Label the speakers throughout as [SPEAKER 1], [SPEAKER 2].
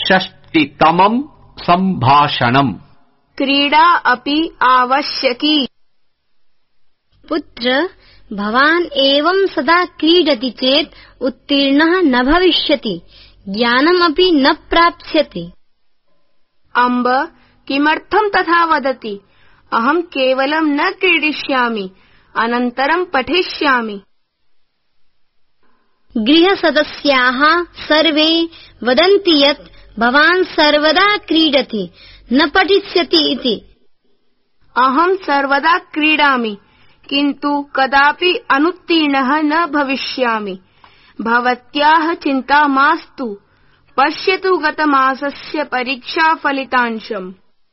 [SPEAKER 1] षष्टितमम् सम्भाषणम्।
[SPEAKER 2] क्रीडा अपि आवश्यकी।
[SPEAKER 3] पुत्र, भवान् एवं सदा क्रीडति चेत् उत्तीर्णः न भविष्यति, ज्ञानमपि न प्राप्स्यति।
[SPEAKER 2] अम्ब, किमर्थं तथा वदति? अहं केवलं न क्रीडिष्यामि, अनन्तरं पठिष्यामि।
[SPEAKER 3] गृहसदस्याः सर्वे वदन्ति यत् भवान् सर्वदा क्रीडति, न पठिष्यति इति।
[SPEAKER 2] अहं सर्वदा क्रीडामि, किन्तु कदापि अनुत्तीर्णः न भविष्यामि। भवत्याः चिन्ता मास्तु, पश्यतु गतमासस्य परीक्षाफलितांशम्।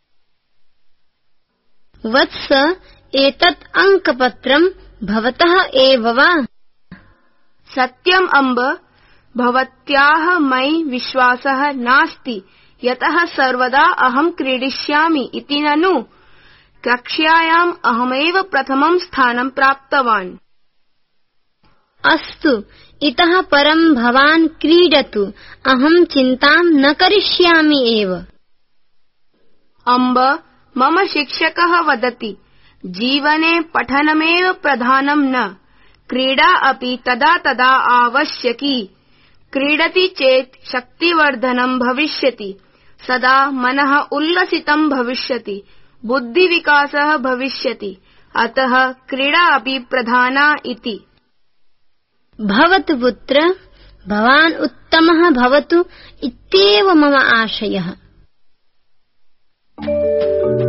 [SPEAKER 3] वत्स, एतत् अङ्कपत्रम् भवतः एव वा?
[SPEAKER 2] सत्यम् अम्ब, भवत्याः मयि विश्वासः नास्ति, यतः सर्वदा अहं क्रीडिष्यामि इति ननु। कक्ष्यायाम् अहमेव प्रथमं स्थानं प्राप्तवान्।
[SPEAKER 3] अस्तु, इतः परं भवान् क्रीडतु, अहं चिन्तां न करिष्यामि एव।
[SPEAKER 2] अम्ब, मम शिक्षकः वदति, जीवने पठनमेव प्रधानं न, क्रीडा अपि तदा तदा आवश्यकी। क्रीडति चेत् शक्तिवर्धनं भविष्यति, सदा मनः उल्लसितं भविष्यति, बुद्धिविकासः भविष्यति, अतः क्रीडा अपि प्रधाना इति।
[SPEAKER 3] भवतु पुत्र, भवान् उत्तमः भवतु इत्येव मम आशयः।